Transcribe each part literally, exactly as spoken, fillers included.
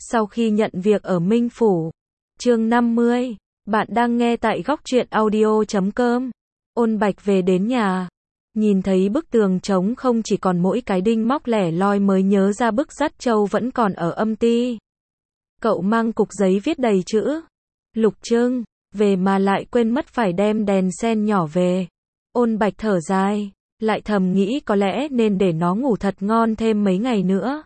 Sau khi nhận việc ở Minh Phủ. Chương năm mươi. Bạn đang nghe tại góc truyện audio chấm com. Ôn Bạch về đến nhà. Nhìn thấy bức tường trống không chỉ còn mỗi cái đinh móc lẻ loi mới nhớ ra bức dắt châu vẫn còn ở âm ty. Cậu mang cục giấy viết đầy chữ. Lục Trưng, về mà lại quên mất phải đem đèn sen nhỏ về. Ôn Bạch thở dài, lại thầm nghĩ có lẽ nên để nó ngủ thật ngon thêm mấy ngày nữa.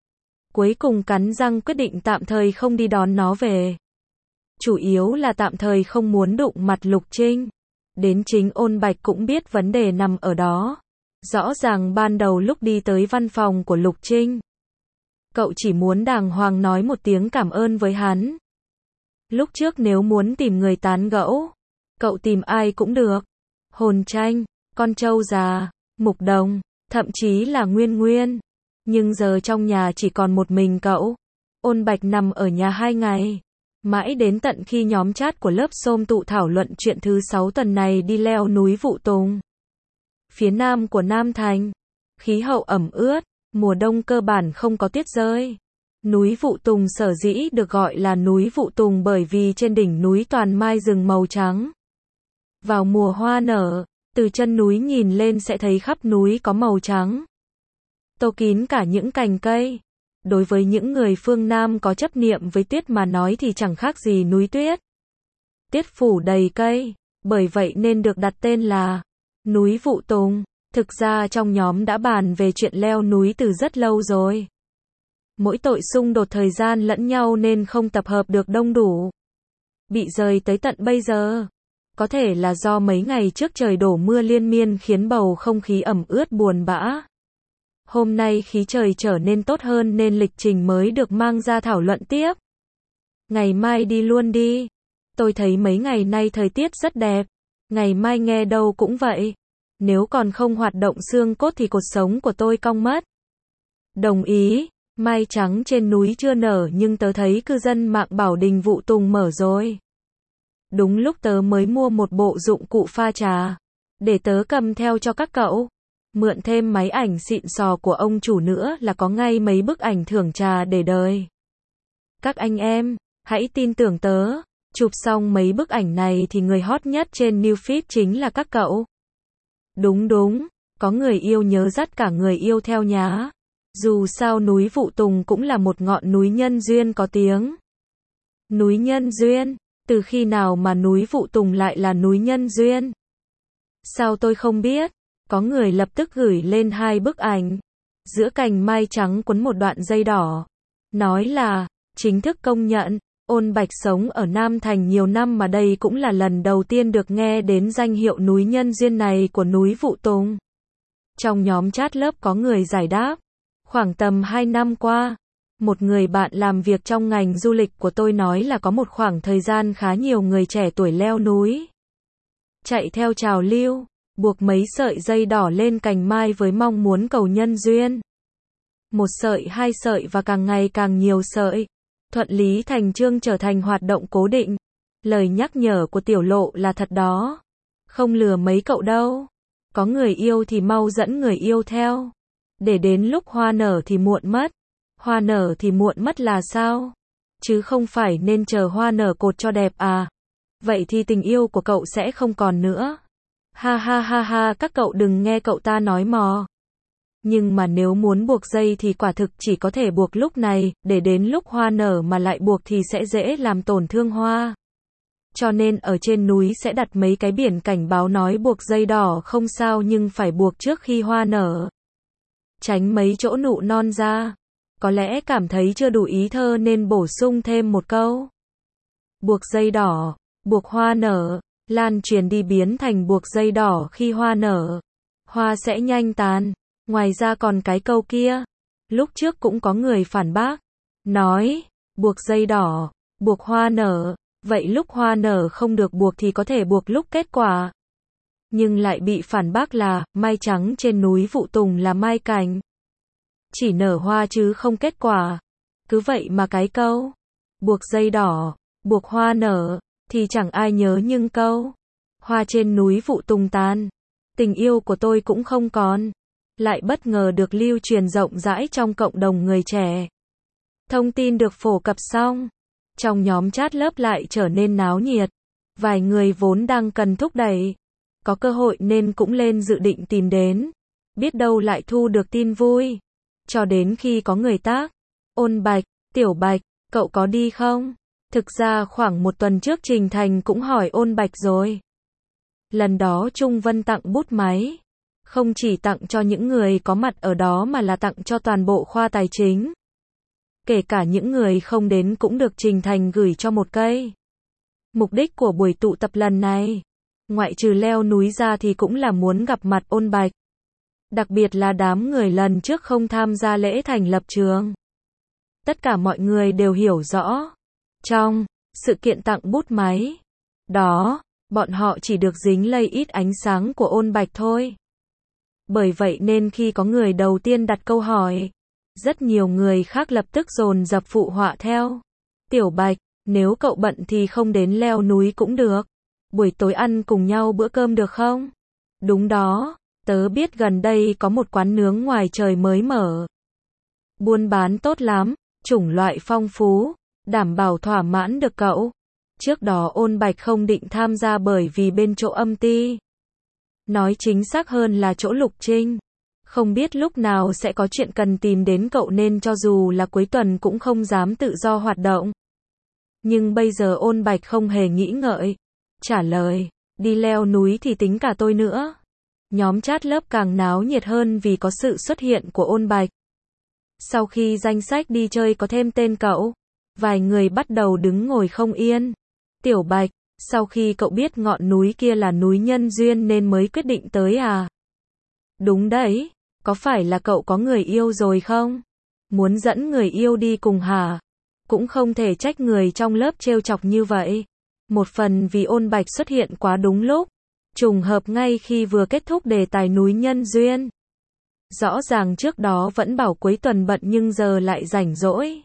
Cuối cùng cắn răng quyết định tạm thời không đi đón nó về. Chủ yếu là tạm thời không muốn đụng mặt Lục Trinh. Đến chính Ôn Bạch cũng biết vấn đề nằm ở đó. Rõ ràng ban đầu lúc đi tới văn phòng của Lục Trinh, cậu chỉ muốn đàng hoàng nói một tiếng cảm ơn với hắn. Lúc trước nếu muốn tìm người tán gẫu, cậu tìm ai cũng được. Hồn Tranh, con trâu già, Mục Đồng, thậm chí là Nguyên Nguyên. Nhưng giờ trong nhà chỉ còn một mình cậu. Ôn Bạch nằm ở nhà hai ngày. Mãi đến tận khi nhóm chat của lớp xôm tụ thảo luận chuyện thứ sáu tuần này đi leo núi Vụ Tùng. Phía nam của Nam Thành, khí hậu ẩm ướt, mùa đông cơ bản không có tuyết rơi. Núi Vụ Tùng sở dĩ được gọi là núi Vụ Tùng bởi vì trên đỉnh núi toàn mai rừng màu trắng. Vào mùa hoa nở, từ chân núi nhìn lên sẽ thấy khắp núi có màu trắng, tô kín cả những cành cây. Đối với những người phương Nam có chấp niệm với tuyết mà nói thì chẳng khác gì núi tuyết. Tuyết phủ đầy cây, bởi vậy nên được đặt tên là núi Vụ Tùng. Thực ra trong nhóm đã bàn về chuyện leo núi từ rất lâu rồi. Mỗi tội xung đột thời gian lẫn nhau nên không tập hợp được đông đủ. Bị rời tới tận bây giờ. Có thể là do mấy ngày trước trời đổ mưa liên miên khiến bầu không khí ẩm ướt buồn bã. Hôm nay khí trời trở nên tốt hơn nên lịch trình mới được mang ra thảo luận tiếp. Ngày mai đi luôn đi. Tôi thấy mấy ngày nay thời tiết rất đẹp. Ngày mai nghe đâu cũng vậy. Nếu còn không hoạt động xương cốt thì cột sống của tôi cong mất. Đồng ý. Mai trắng trên núi chưa nở nhưng tớ thấy cư dân mạng bảo đình Vụ Tùng mở rồi. Đúng lúc tớ mới mua một bộ dụng cụ pha trà. Để tớ cầm theo cho các cậu. Mượn thêm máy ảnh xịn sò của ông chủ nữa là có ngay mấy bức ảnh thưởng trà để đời. Các anh em, hãy tin tưởng tớ. Chụp xong mấy bức ảnh này thì người hot nhất trên newsfeed chính là các cậu. Đúng đúng, có người yêu nhớ dắt cả người yêu theo nhá. Dù sao núi Vụ Tùng cũng là một ngọn núi nhân duyên có tiếng. Núi nhân duyên, từ khi nào mà núi Vụ Tùng lại là núi nhân duyên? Sao tôi không biết? Có người lập tức gửi lên hai bức ảnh. Giữa cành mai trắng quấn một đoạn dây đỏ. Nói là, chính thức công nhận, Ôn Bạch sống ở Nam Thành nhiều năm mà đây cũng là lần đầu tiên được nghe đến danh hiệu núi nhân duyên này của núi Vụ Tùng. Trong nhóm chat lớp có người giải đáp. Khoảng tầm hai năm qua, một người bạn làm việc trong ngành du lịch của tôi nói là có một khoảng thời gian khá nhiều người trẻ tuổi leo núi. Chạy theo trào lưu, buộc mấy sợi dây đỏ lên cành mai với mong muốn cầu nhân duyên. Một sợi, hai sợi và càng ngày càng nhiều sợi. Thuận lý thành chương trở thành hoạt động cố định. Lời nhắc nhở của Tiểu Lộ là thật đó. Không lừa mấy cậu đâu. Có người yêu thì mau dẫn người yêu theo. Để đến lúc hoa nở thì muộn mất. Hoa nở thì muộn mất là sao? Chứ không phải nên chờ hoa nở cột cho đẹp à? Vậy thì tình yêu của cậu sẽ không còn nữa. Ha ha ha ha, các cậu đừng nghe cậu ta nói mò. Nhưng mà nếu muốn buộc dây thì quả thực chỉ có thể buộc lúc này, để đến lúc hoa nở mà lại buộc thì sẽ dễ làm tổn thương hoa. Cho nên ở trên núi sẽ đặt mấy cái biển cảnh báo nói buộc dây đỏ không sao nhưng phải buộc trước khi hoa nở. Tránh mấy chỗ nụ non ra. Có lẽ cảm thấy chưa đủ ý thơ nên bổ sung thêm một câu. Buộc dây đỏ, buộc hoa nở, lan truyền đi biến thành buộc dây đỏ khi hoa nở. Hoa sẽ nhanh tàn. Ngoài ra còn cái câu kia. Lúc trước cũng có người phản bác. Nói, buộc dây đỏ, buộc hoa nở. Vậy lúc hoa nở không được buộc thì có thể buộc lúc kết quả. Nhưng lại bị phản bác là, mai trắng trên núi Vụ Tùng là mai cảnh. Chỉ nở hoa chứ không kết quả. Cứ vậy mà cái câu, buộc dây đỏ, buộc hoa nở, thì chẳng ai nhớ nhưng câu, hoa trên núi Vụ Tùng tàn. Tình yêu của tôi cũng không còn. Lại bất ngờ được lưu truyền rộng rãi trong cộng đồng người trẻ. Thông tin được phổ cập xong, trong nhóm chat lớp lại trở nên náo nhiệt. Vài người vốn đang cần thúc đẩy, có cơ hội nên cũng lên dự định tìm đến. Biết đâu lại thu được tin vui. Cho đến khi có người tác, Ôn Bạch, Tiểu Bạch, cậu có đi không? Thực ra khoảng một tuần trước Trình Thành cũng hỏi Ôn Bạch rồi. Lần đó Trung Vân tặng bút máy. Không chỉ tặng cho những người có mặt ở đó mà là tặng cho toàn bộ khoa tài chính. Kể cả những người không đến cũng được Trình Thành gửi cho một cây. Mục đích của buổi tụ tập lần này, ngoại trừ leo núi ra thì cũng là muốn gặp mặt Ôn Bạch. Đặc biệt là đám người lần trước không tham gia lễ thành lập trường. Tất cả mọi người đều hiểu rõ. Trong sự kiện tặng bút máy đó, bọn họ chỉ được dính lây ít ánh sáng của Ôn Bạch thôi. Bởi vậy nên khi có người đầu tiên đặt câu hỏi, rất nhiều người khác lập tức dồn dập phụ họa theo. Tiểu Bạch, nếu cậu bận thì không đến leo núi cũng được. Buổi tối ăn cùng nhau bữa cơm được không? Đúng đó, tớ biết gần đây có một quán nướng ngoài trời mới mở. Buôn bán tốt lắm, chủng loại phong phú, đảm bảo thỏa mãn được cậu. Trước đó Ôn Bạch không định tham gia bởi vì bên chỗ âm ty. Nói chính xác hơn là chỗ Lục Trinh. Không biết lúc nào sẽ có chuyện cần tìm đến cậu nên cho dù là cuối tuần cũng không dám tự do hoạt động. Nhưng bây giờ Ôn Bạch không hề nghĩ ngợi. Trả lời, đi leo núi thì tính cả tôi nữa. Nhóm chat lớp càng náo nhiệt hơn vì có sự xuất hiện của Ôn Bạch. Sau khi danh sách đi chơi có thêm tên cậu, vài người bắt đầu đứng ngồi không yên. Tiểu Bạch, sau khi cậu biết ngọn núi kia là núi Nhân Duyên nên mới quyết định tới à? Đúng đấy, có phải là cậu có người yêu rồi không? Muốn dẫn người yêu đi cùng hả? Cũng không thể trách người trong lớp trêu chọc như vậy. Một phần vì Ôn Bạch xuất hiện quá đúng lúc, trùng hợp ngay khi vừa kết thúc đề tài núi Nhân Duyên. Rõ ràng trước đó vẫn bảo cuối tuần bận nhưng giờ lại rảnh rỗi.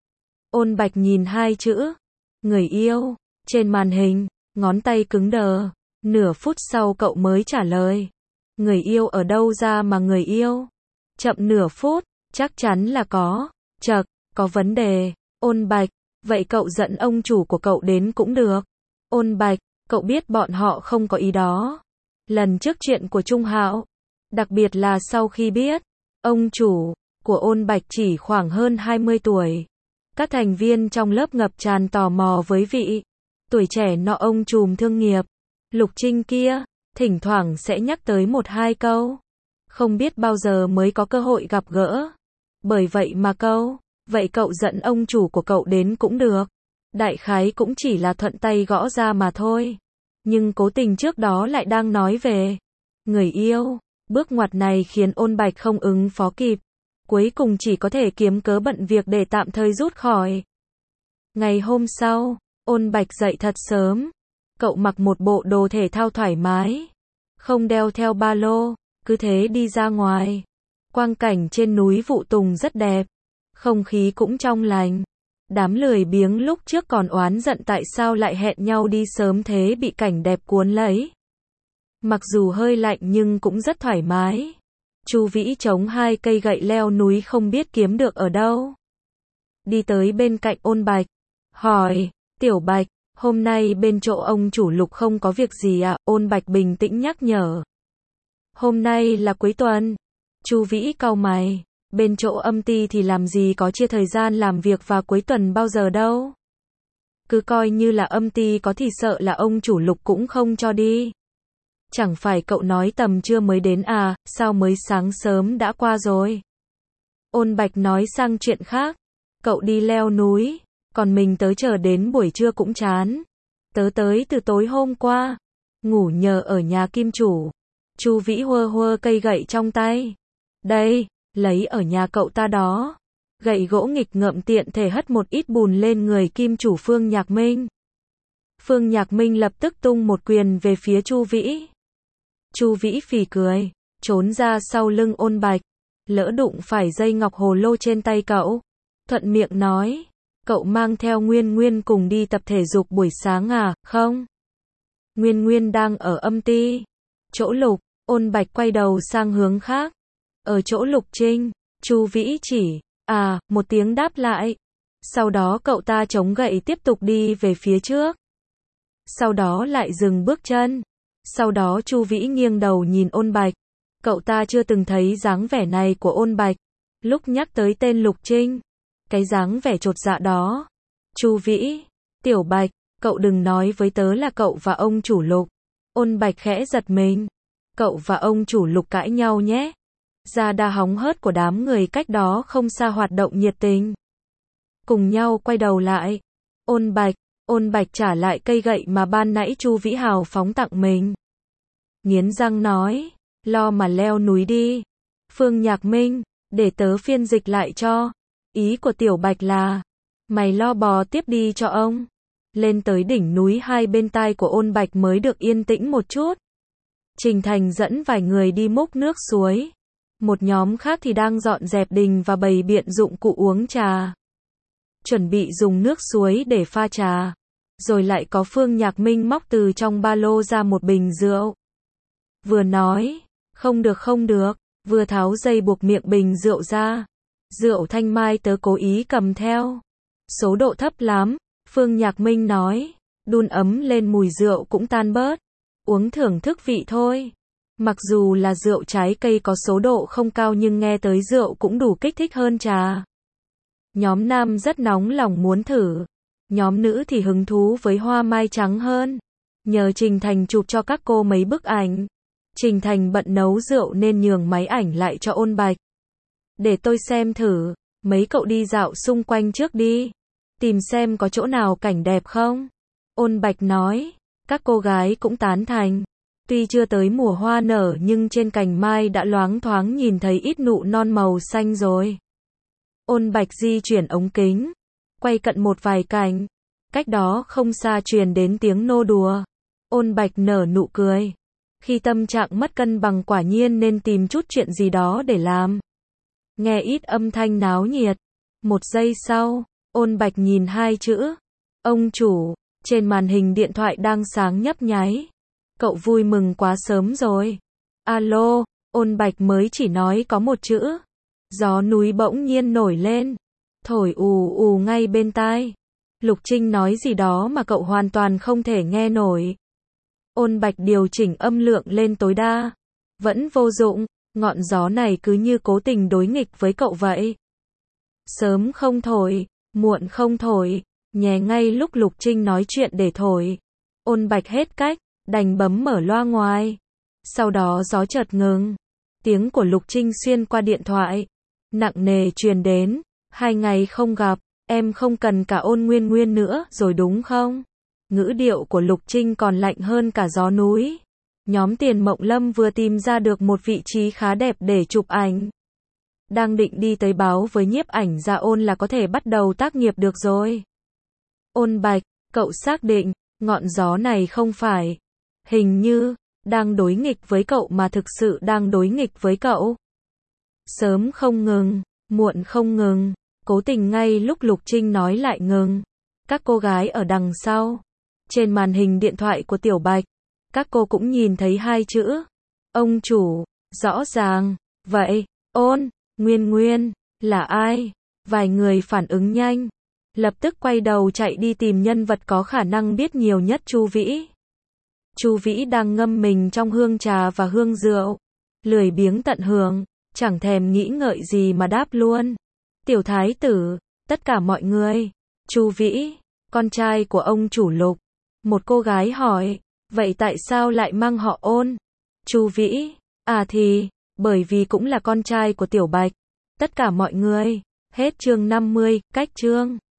Ôn Bạch nhìn hai chữ, người yêu, trên màn hình, ngón tay cứng đờ. Nửa phút sau cậu mới trả lời, người yêu ở đâu ra mà người yêu? Chậm nửa phút, chắc chắn là có. Chậc, có vấn đề. Ôn Bạch, vậy cậu dẫn ông chủ của cậu đến cũng được. Ôn Bạch, cậu biết bọn họ không có ý đó. Lần trước chuyện của Trung Hạo, đặc biệt là sau khi biết, ông chủ của Ôn Bạch chỉ khoảng hơn hai mươi tuổi. Các thành viên trong lớp ngập tràn tò mò với vị tuổi trẻ nọ ông trùm thương nghiệp. Lục Trinh kia, thỉnh thoảng sẽ nhắc tới một hai câu. Không biết bao giờ mới có cơ hội gặp gỡ. Bởi vậy mà câu, vậy cậu dẫn ông chủ của cậu đến cũng được. Đại khái cũng chỉ là thuận tay gõ ra mà thôi. Nhưng cố tình trước đó lại đang nói về người yêu. Bước ngoặt này khiến Ôn Bạch không ứng phó kịp. Cuối cùng chỉ có thể kiếm cớ bận việc để tạm thời rút khỏi. Ngày hôm sau, Ôn Bạch dậy thật sớm. Cậu mặc một bộ đồ thể thao thoải mái. Không đeo theo ba lô, cứ thế đi ra ngoài. Quang cảnh trên núi Vụ Tùng rất đẹp. Không khí cũng trong lành. Đám lười biếng lúc trước còn oán giận tại sao lại hẹn nhau đi sớm thế bị cảnh đẹp cuốn lấy. Mặc dù hơi lạnh nhưng cũng rất thoải mái. Chu Vĩ chống hai cây gậy leo núi không biết kiếm được ở đâu. Đi tới bên cạnh Ôn Bạch. Hỏi, Tiểu Bạch, hôm nay bên chỗ ông chủ Lục không có việc gì à? Ôn Bạch bình tĩnh nhắc nhở. Hôm nay là cuối tuần. Chu Vĩ cau mày. Bên chỗ âm ty thì làm gì có chia thời gian làm việc vào cuối tuần bao giờ đâu. Cứ coi như là âm ty có thì sợ là ông chủ Lục cũng không cho đi. Chẳng phải cậu nói tầm trưa mới đến à, sao mới sáng sớm đã qua rồi? Ôn Bạch nói sang chuyện khác. Cậu đi leo núi, còn mình tới chờ đến buổi trưa cũng chán. Tớ tới từ tối hôm qua, ngủ nhờ ở nhà kim chủ. Chu Vĩ huơ huơ cây gậy trong tay. Đây, lấy ở nhà cậu ta đó. Gậy gỗ nghịch ngợm tiện thể hất một ít bùn lên người kim chủ Phương Nhạc Minh. Phương Nhạc Minh lập tức tung một quyền về phía Chu Vĩ. Chu Vĩ phì cười, trốn ra sau lưng Ôn Bạch. Lỡ đụng phải dây ngọc hồ lô trên tay cậu. Thuận miệng nói, cậu mang theo Nguyên Nguyên cùng đi tập thể dục buổi sáng à, không? Nguyên Nguyên đang ở âm ty. Chỗ Lục, Ôn Bạch quay đầu sang hướng khác. Ở chỗ Lục Trinh, Chu Vĩ chỉ, à, một tiếng đáp lại. Sau đó cậu ta chống gậy tiếp tục đi về phía trước. Sau đó lại dừng bước chân. Sau đó Chu Vĩ nghiêng đầu nhìn Ôn Bạch. Cậu ta chưa từng thấy dáng vẻ này của Ôn Bạch. Lúc nhắc tới tên Lục Trinh, cái dáng vẻ chột dạ đó. Chu Vĩ, Tiểu Bạch, cậu đừng nói với tớ là cậu và ông chủ Lục. Ôn Bạch khẽ giật mình. Cậu và ông chủ Lục cãi nhau nhé. Ra đa hóng hớt của đám người cách đó không xa hoạt động nhiệt tình. Cùng nhau quay đầu lại. Ôn Bạch, Ôn Bạch trả lại cây gậy mà ban nãy Chu Vĩ hào phóng tặng mình. Nghiến răng nói, lo mà leo núi đi. Phương Nhạc Minh, để tớ phiên dịch lại cho. Ý của Tiểu Bạch là, mày lo bò tiếp đi cho ông. Lên tới đỉnh núi, hai bên tai của Ôn Bạch mới được yên tĩnh một chút. Trình Thành dẫn vài người đi múc nước suối. Một nhóm khác thì đang dọn dẹp đình và bày biện dụng cụ uống trà. Chuẩn bị dùng nước suối để pha trà. Rồi lại có Phương Nhạc Minh móc từ trong ba lô ra một bình rượu. Vừa nói, không được không được, vừa tháo dây buộc miệng bình rượu ra. Rượu Thanh Mai tớ cố ý cầm theo. Số độ thấp lắm, Phương Nhạc Minh nói. Đun ấm lên mùi rượu cũng tan bớt. Uống thưởng thức vị thôi. Mặc dù là rượu trái cây có số độ không cao nhưng nghe tới rượu cũng đủ kích thích hơn trà. Nhóm nam rất nóng lòng muốn thử. Nhóm nữ thì hứng thú với hoa mai trắng hơn. Nhờ Trình Thành chụp cho các cô mấy bức ảnh. Trình Thành bận nấu rượu nên nhường máy ảnh lại cho Ôn Bạch. Để tôi xem thử, mấy cậu đi dạo xung quanh trước đi. Tìm xem có chỗ nào cảnh đẹp không? Ôn Bạch nói, các cô gái cũng tán thành. Tuy chưa tới mùa hoa nở nhưng trên cành mai đã loáng thoáng nhìn thấy ít nụ non màu xanh rồi. Ôn Bạch di chuyển ống kính, quay cận một vài cảnh. Cách đó không xa truyền đến tiếng nô đùa. Ôn Bạch nở nụ cười. Khi tâm trạng mất cân bằng quả nhiên nên tìm chút chuyện gì đó để làm. Nghe ít âm thanh náo nhiệt. Một giây sau, Ôn Bạch nhìn hai chữ. Ông chủ, trên màn hình điện thoại đang sáng nhấp nháy. Cậu vui mừng quá sớm rồi. Alo, Ôn Bạch mới chỉ nói có một chữ. Gió núi bỗng nhiên nổi lên. Thổi ù ù ngay bên tai. Lục Trinh nói gì đó mà cậu hoàn toàn không thể nghe nổi. Ôn Bạch điều chỉnh âm lượng lên tối đa. Vẫn vô dụng, ngọn gió này cứ như cố tình đối nghịch với cậu vậy. Sớm không thổi, muộn không thổi, nhè ngay lúc Lục Trinh nói chuyện để thổi. Ôn Bạch hết cách, đành bấm mở loa ngoài. Sau đó gió chợt ngừng. Tiếng của Lục Trinh xuyên qua điện thoại. Nặng nề truyền đến. Hai ngày không gặp, em không cần cả Ôn Nguyên Nguyên nữa rồi đúng không? Ngữ điệu của Lục Trinh còn lạnh hơn cả gió núi. Nhóm Tiền Mộng Lâm vừa tìm ra được một vị trí khá đẹp để chụp ảnh. Đang định đi tới báo với nhiếp ảnh gia Ôn là có thể bắt đầu tác nghiệp được rồi. Ôn Bạch, cậu xác định, ngọn gió này không phải, hình như, đang đối nghịch với cậu mà thực sự đang đối nghịch với cậu. Sớm không ngừng, muộn không ngừng, cố tình ngay lúc Lục Trinh nói lại ngừng. Các cô gái ở đằng sau, trên màn hình điện thoại của Tiểu Bạch, các cô cũng nhìn thấy hai chữ. Ông chủ, rõ ràng, vậy, Ôn, Nguyên Nguyên, là ai? Vài người phản ứng nhanh, lập tức quay đầu chạy đi tìm nhân vật có khả năng biết nhiều nhất Chu Vĩ. Chu Vĩ đang ngâm mình trong hương trà và hương rượu, lười biếng tận hưởng, chẳng thèm nghĩ ngợi gì mà đáp luôn. Tiểu thái tử, tất cả mọi người. Chu Vĩ, con trai của ông chủ Lục. Một cô gái hỏi, vậy tại sao lại mang họ Ôn? Chu Vĩ, à thì, bởi vì cũng là con trai của Tiểu Bạch. Tất cả mọi người. Hết chương năm mươi, cách chương.